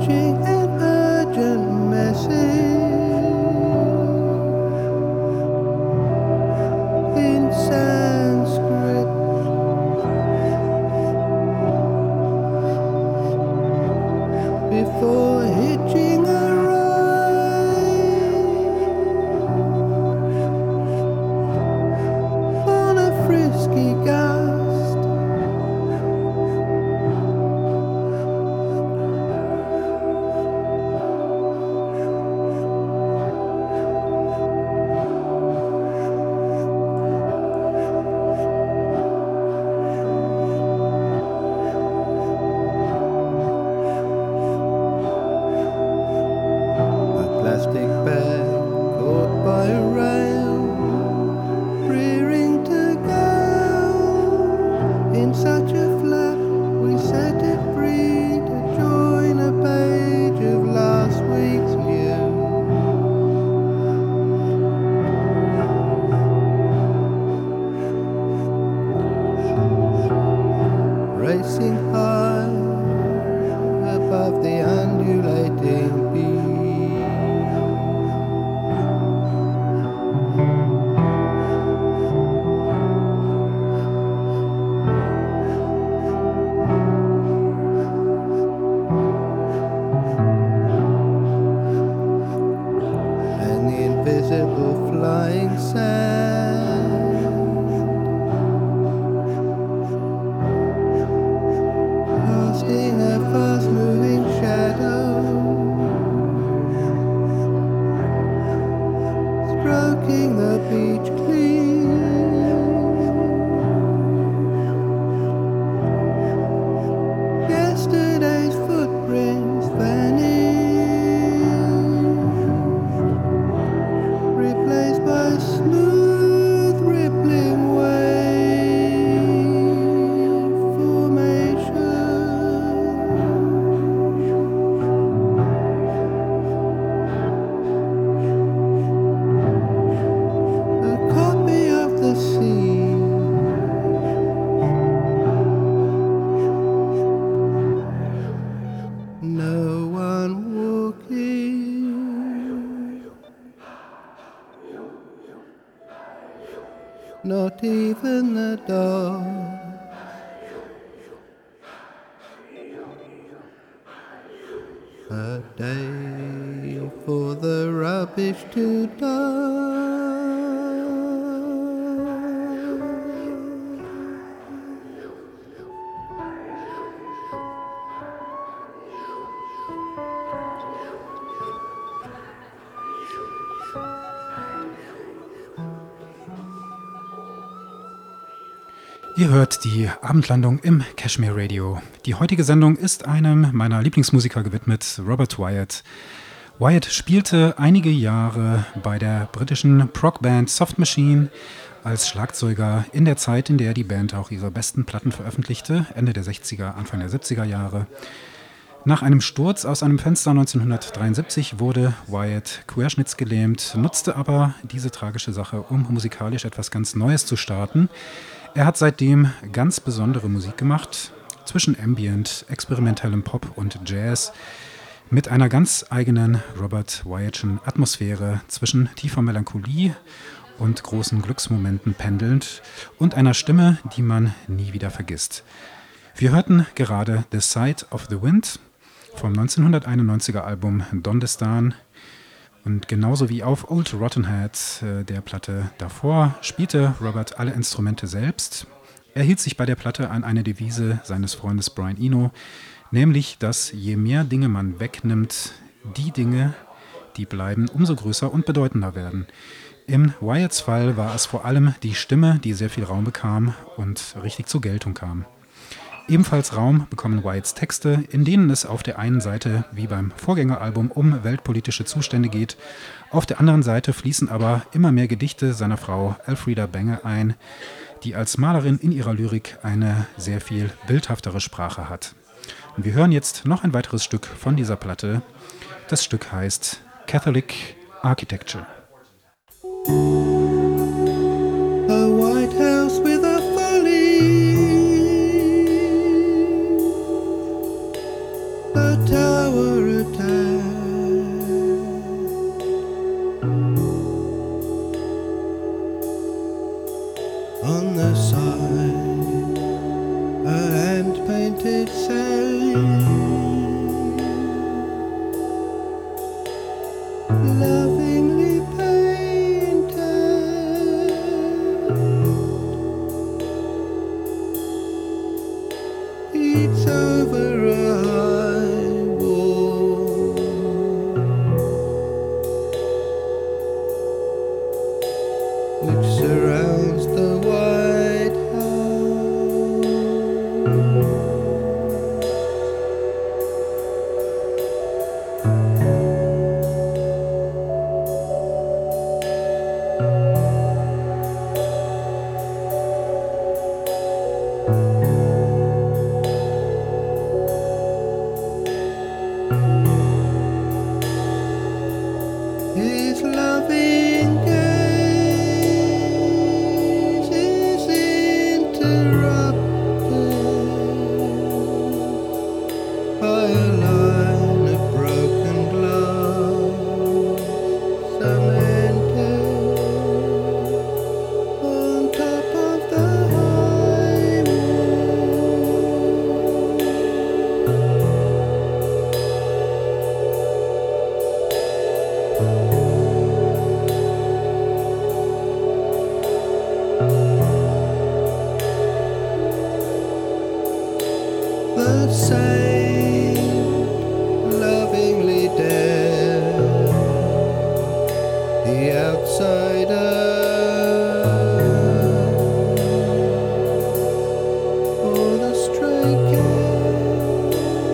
hitching an urgent message in Sanskrit. Before hitching a ride on a frisky gust, a plastic bag caught by a rail, rearing to go in such a flap. We set it free to join a page of last week's view. Racing high above the undulating beach, and the invisible flying sand casting a fast-moving shadow, stroking the beach clean. Yesterday's footprints vanish, replaced by smooth rippling wave formation. A copy of the sea, no one walking, not even the dog. A day for the rubbish to die. Ihr hört die Abendlandung im Kashmir Radio. Die heutige Sendung ist einem meiner Lieblingsmusiker gewidmet, Robert Wyatt. Wyatt spielte einige Jahre bei der britischen Prog-Band Soft Machine als Schlagzeuger in der Zeit, in der die Band auch ihre besten Platten veröffentlichte, Ende der sechziger, Anfang der siebziger Jahre. Nach einem Sturz aus einem Fenster neunzehnhundertdreiundsiebzig wurde Wyatt querschnittsgelähmt, nutzte aber diese tragische Sache, um musikalisch etwas ganz Neues zu starten. Er hat seitdem ganz besondere Musik gemacht, zwischen Ambient, experimentellem Pop und Jazz, mit einer ganz eigenen Robert Wyattschen Atmosphäre zwischen tiefer Melancholie und großen Glücksmomenten pendelnd und einer Stimme, die man nie wieder vergisst. Wir hörten gerade The Sight of the Wind vom neunzehnhunderteinundneunziger Album Dondestan. Und genauso wie auf Old Rotten Head, äh, der Platte davor, spielte Robert alle Instrumente selbst. Er hielt sich bei der Platte an eine Devise seines Freundes Brian Eno, nämlich, dass je mehr Dinge man wegnimmt, die Dinge, die bleiben, umso größer und bedeutender werden. Im Wyatts Fall war es vor allem die Stimme, die sehr viel Raum bekam und richtig zur Geltung kam. Ebenfalls Raum bekommen Wyatts Texte, in denen es auf der einen Seite, wie beim Vorgängeralbum, um weltpolitische Zustände geht. Auf der anderen Seite fließen aber immer mehr Gedichte seiner Frau Elfrida Benge ein, die als Malerin in ihrer Lyrik eine sehr viel bildhaftere Sprache hat. Und wir hören jetzt noch ein weiteres Stück von dieser Platte. Das Stück heißt Catholic Architecture. A White House with a folly, a tower power attack. On the side, a hand-painted saying, lovingly painted. It's over a high wall, which surrounds the White House. His loving gaze is interrupted by a line of broken glass cemented on top of the high the saint lovingly dead, the outsider, or the stray cat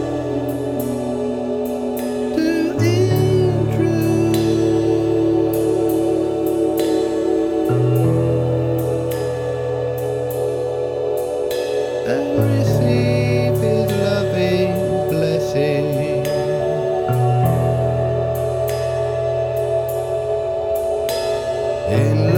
to intrude and receive his loving blessing. In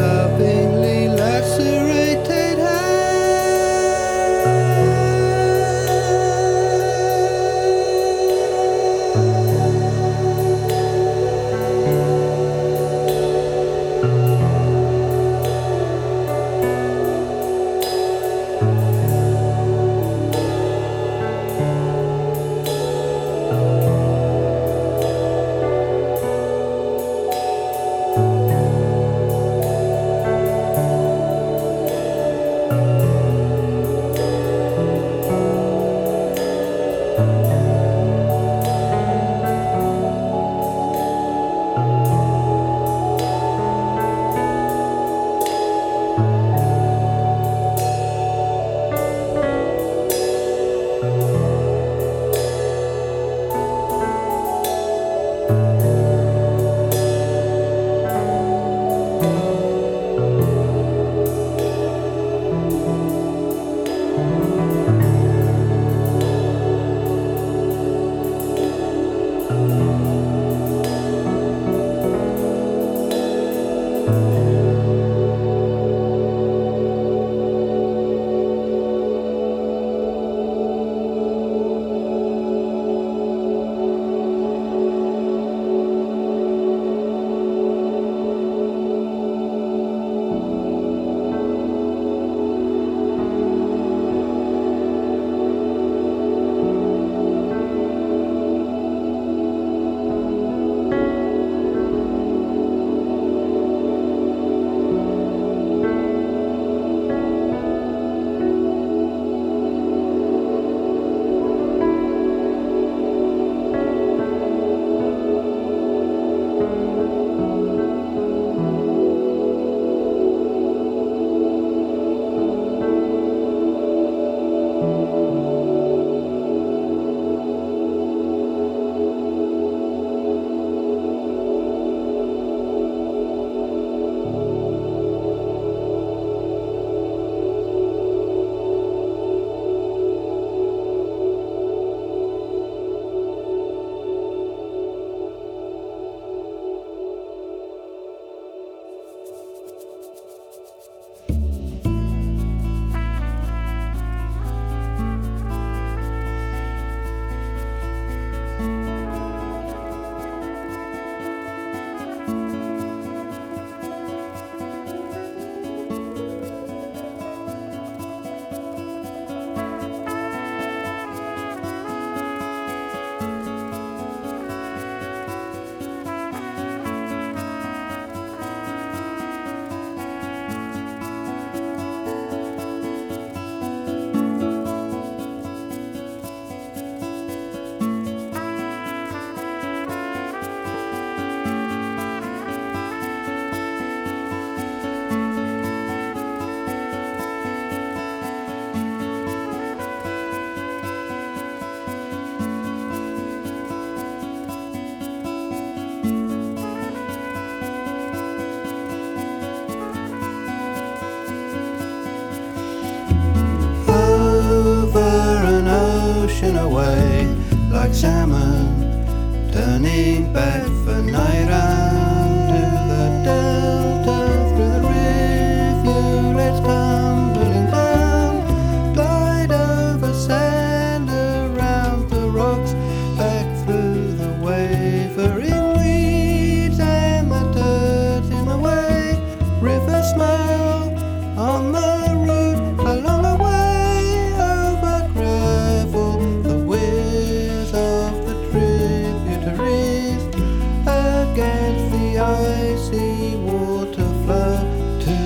away like salmon, turning back for night round to the delta through the rivulets tumbling down, glide over sand around the rocks, back through the wavering weeds and the dirt in the way, river smell on the route along the way over gravel, the whiz of the tributaries against the icy water flow to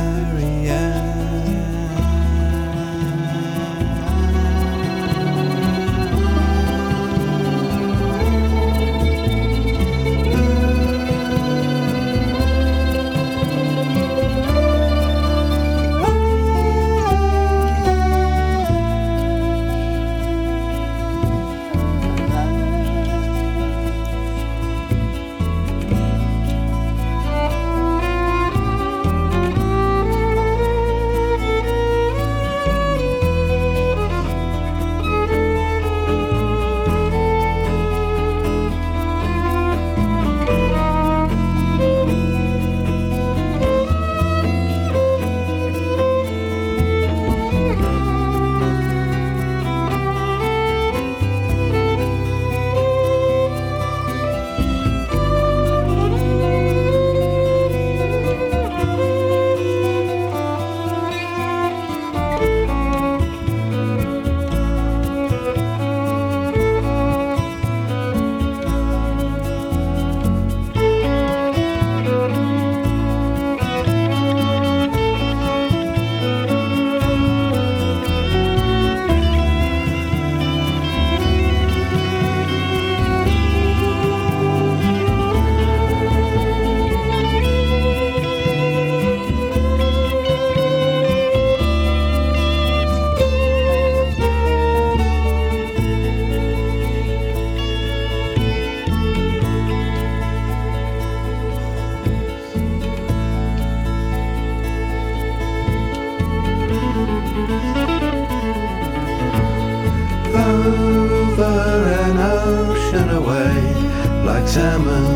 over an ocean away like salmon,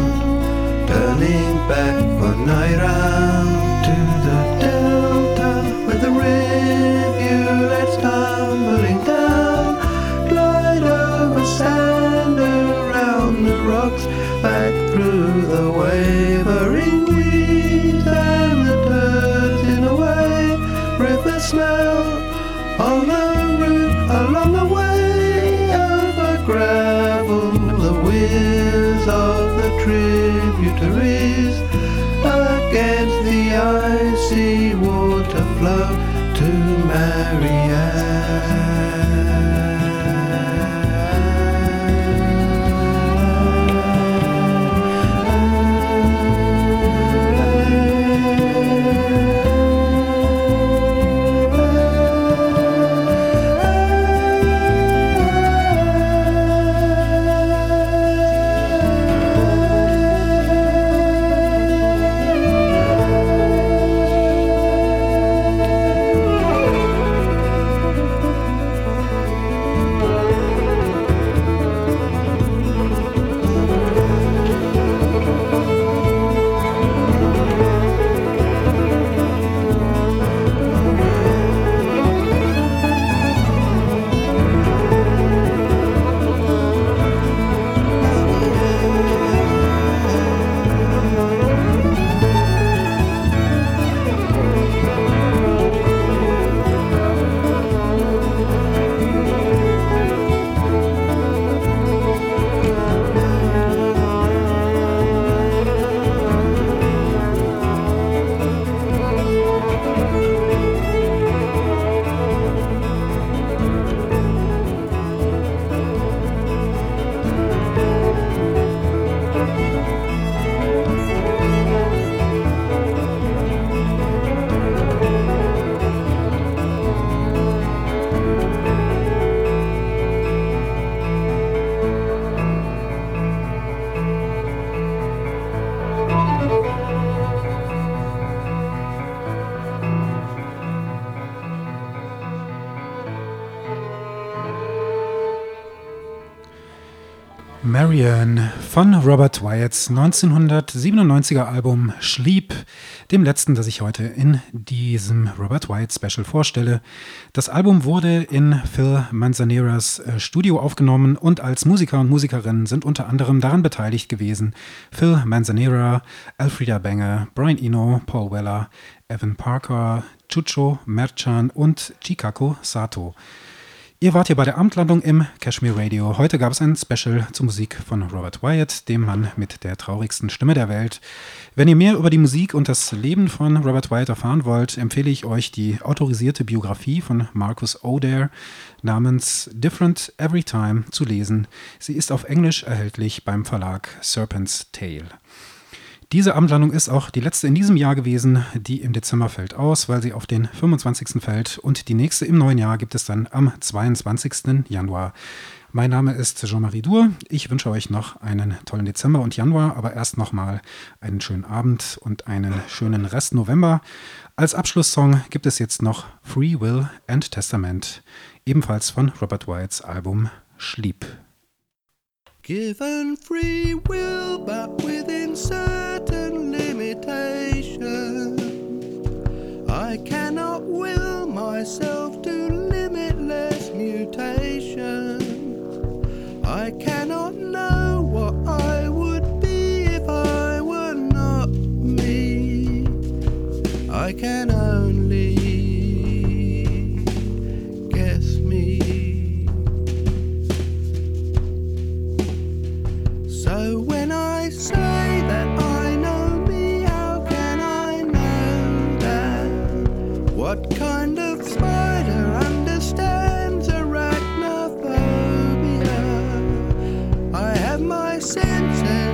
turning back for night round to the delta where the rivulets tumbling down, glide over sand around the rocks, back through the wavering weeds and the dirt in a way, river smell on the route along the way over gravel, the whiz of the tributaries against the icy water flow to Marianne. Marian von Robert Wyatts neunzehnhundertsiebenundneunziger Album Sleep, dem letzten, das ich heute in diesem Robert Wyatt Special vorstelle. Das Album wurde in Phil Manzaneras Studio aufgenommen und als Musiker und Musikerinnen sind unter anderem daran beteiligt gewesen Phil Manzanera, Elfrida Banger, Brian Eno, Paul Weller, Evan Parker, Chucho Merchan und Chikako Sato. Ihr wart hier bei der Abendlandung im Kashmir Radio. Heute gab es ein Special zur Musik von Robert Wyatt, dem Mann mit der traurigsten Stimme der Welt. Wenn ihr mehr über die Musik und das Leben von Robert Wyatt erfahren wollt, empfehle ich euch die autorisierte Biografie von Marcus O'Dare namens Different Every Time zu lesen. Sie ist auf Englisch erhältlich beim Verlag Serpent's Tail. Diese Abendlandung ist auch die letzte in diesem Jahr gewesen. Die im Dezember fällt aus, weil sie auf den fünfundzwanzigsten fällt. Und die nächste im neuen Jahr gibt es dann am zweiundzwanzigsten Januar. Mein Name ist Jean-Marie Dur. Ich wünsche euch noch einen tollen Dezember und Januar, aber erst nochmal einen schönen Abend und einen schönen Rest November. Als Abschlusssong gibt es jetzt noch Free Will and Testament, ebenfalls von Robert Wyatts Album Sleep. Given free will, but within certain limitations, I cannot will myself to limitless mutation. I cannot know what I would be if I were not me. I can only guess me. So when I say that I know me, how can I know that? What kind of spider understands arachnophobia? I have my senses